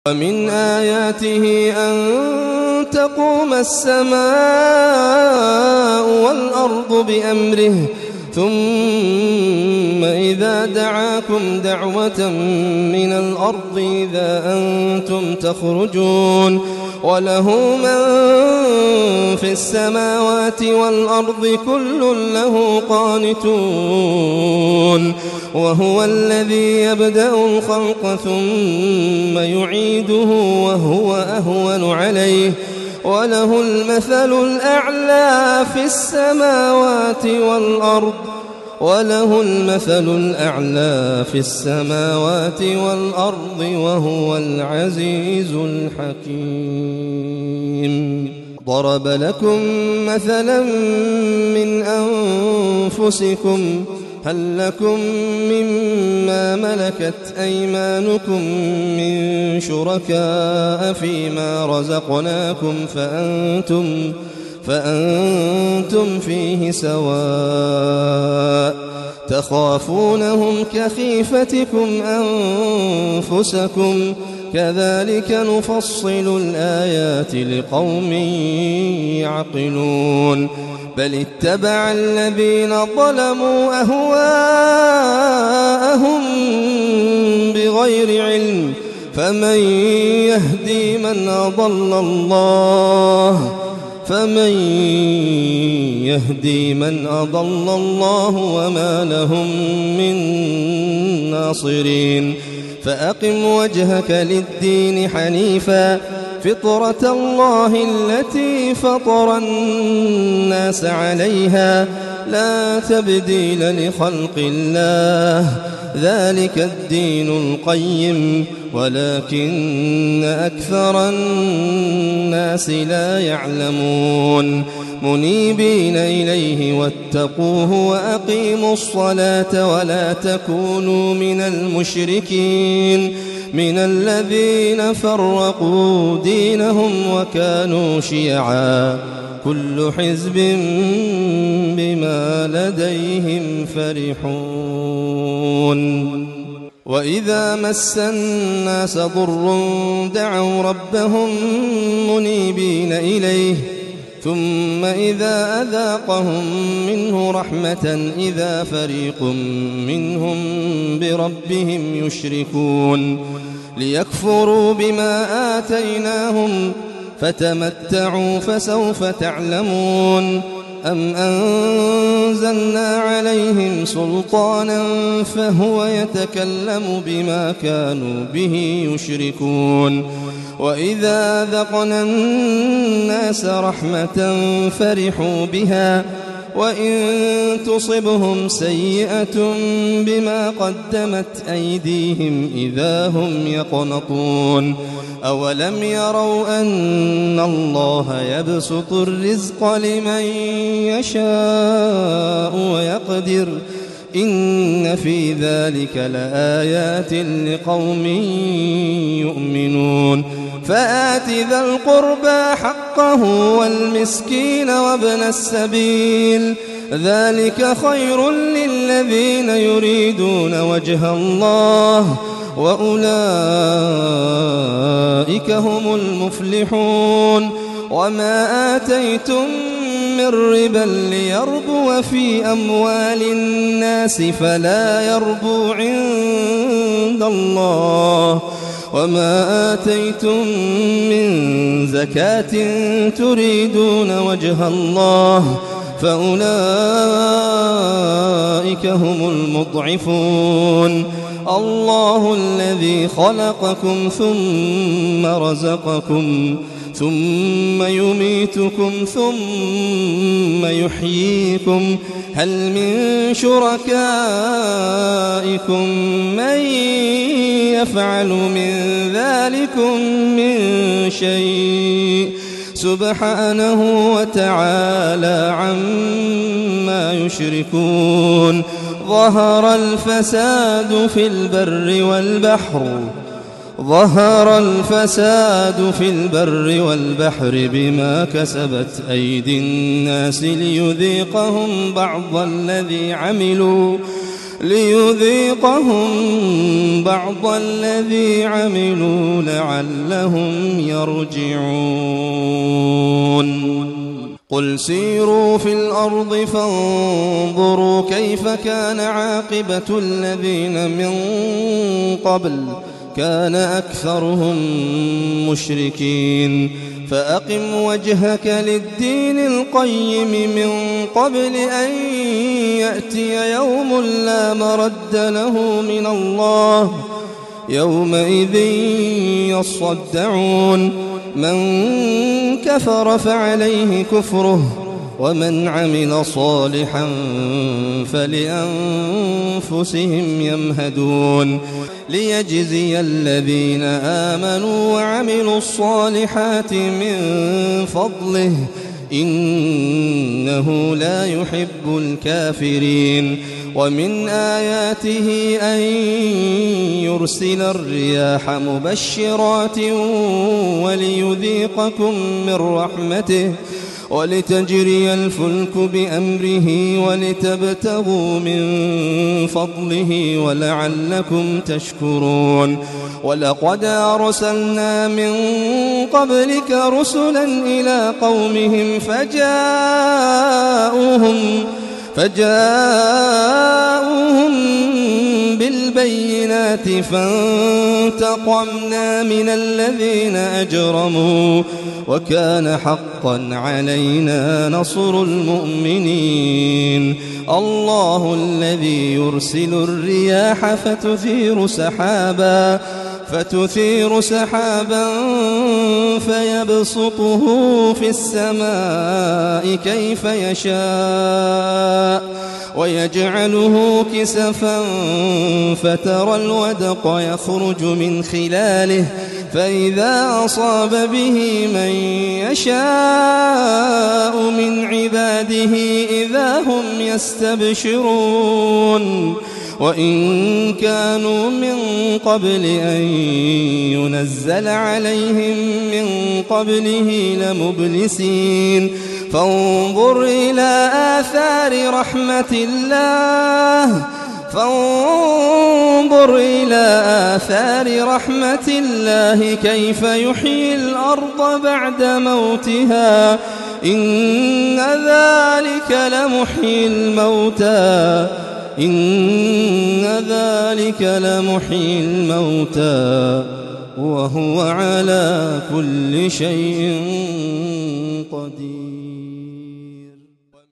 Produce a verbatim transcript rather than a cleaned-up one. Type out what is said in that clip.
ومن آياته أن تقوم السماء والأرض بأمره ثم إذا دعاكم دعوة من الأرض إذا أنتم تخرجون وله من في السماوات والأرض كل له قانتون وهو الذي يبدأ الخلق ثم يعيده وهو أهون عليه وله المثل الأعلى في السماوات والأرض وله المثل الأعلى في السماوات والأرض وهو العزيز الحكيم. ضرب لكم مثلا من أنفسكم هل لكم مما ملكت أيمانكم من شركاء فيما رزقناكم فأنتم, فأنتم فيه سواء تخافونهم كخيفتكم أنفسكم كذلك نفصل الآيات لقوم يعقلون. بل اتبع الذين ظلموا أهواءهم بغير علم فمن يهدي من أضل الله فمن يهدي من أضل الله وما لهم من ناصرين. فأقم وجهك للدين حنيفا فطرة الله التي فطر الناس عليها لا تبديل لخلق الله ذلك الدين القيم ولكن أكثر الناس لا يعلمون. منيبين إليه واتقوه وأقيموا الصلاة ولا تكونوا من المشركين من الذين فرقوا دينهم وكانوا شيعا كل حزب بما لديهم فرحون. وإذا مس الناس ضر دعوا ربهم منيبين إليه ثم إذا أذاقهم منه رحمة إذا فريق منهم بربهم يشركون ليكفروا بما آتيناهم فتمتعوا فسوف تعلمون. أم أنزلنا عليهم سلطانا فهو يتكلم بما كانوا به يشركون. وإذا ذقنا الناس رحمة فرحوا بها وإن تصبهم سيئة بما قدمت أيديهم إذا هم يقنطون. أولم يروا أن الله يبسط الرزق لمن يشاء ويقدر إن في ذلك لآيات لقوم يؤمنون. فآت ذا القربى حقه والمسكين وابن السبيل ذلك خير للذين يريدون وجه الله وأولئك هم المفلحون. وما آتيتم من ربا ليربو في أموال الناس فلا يربو عند الله وما آتيتم من زكاة تريدون وجه الله فأولئك هم المضعفون. الله الذي خلقكم ثم رزقكم ثم يميتكم ثم يحييكم هل من شركائكم من يفعل من ذلكم من شيء سبحانه وتعالى عما يشركون. ظهر الفساد في البر والبحر ظهر الفساد في البر والبحر بما كسبت أيدي الناس ليذيقهم بعض الذي عملوا ليذيقهم بعض الذي عملوا لعلهم يرجعون قل سيروا في الأرض فانظروا كيف كان عاقبة الذين من قبل كان أكثرهم مشركين فأقم وجهك للدين القيم من قبل أن يأتي يوم لا مرد له من الله يومئذ يصدعون من كفر فعليه كفره ومن عمل صالحا فلأنفسهم يمهدون ليجزي الذين آمنوا وعملوا الصالحات من فضله إنه لا يحب الكافرين ومن آياته أن يرسل الرياح مبشرات وليذيقكم من رحمته ولتجري الفلك بأمره ولتبتغوا من فضله ولعلكم تشكرون ولقد أرسلنا من قبلك رسلا إلى قومهم فجاءوهم فجاءوهم بالبينات فانتقمنا من الذين أجرموا وكان حقا علينا نصر المؤمنين الله الذي يرسل الرياح فتثير سحابا فتثير سحابا فيبسطه في السماء كيف يشاء ويجعله كسفا فترى الودق يخرج من خلاله فإذا أصاب به من يشاء من عباده إذا هم يستبشرون وإن كانوا من قبل أن ينزل عليهم من قبله لمبلسين فانظر إلى آثار رحمة الله فانظر إلى آثار رحمة الله كيف يحيي الأرض بعد موتها إن ذلك لمحيي الموتى إن ذلك لمحيي الموتى وهو على كل شيء قدير.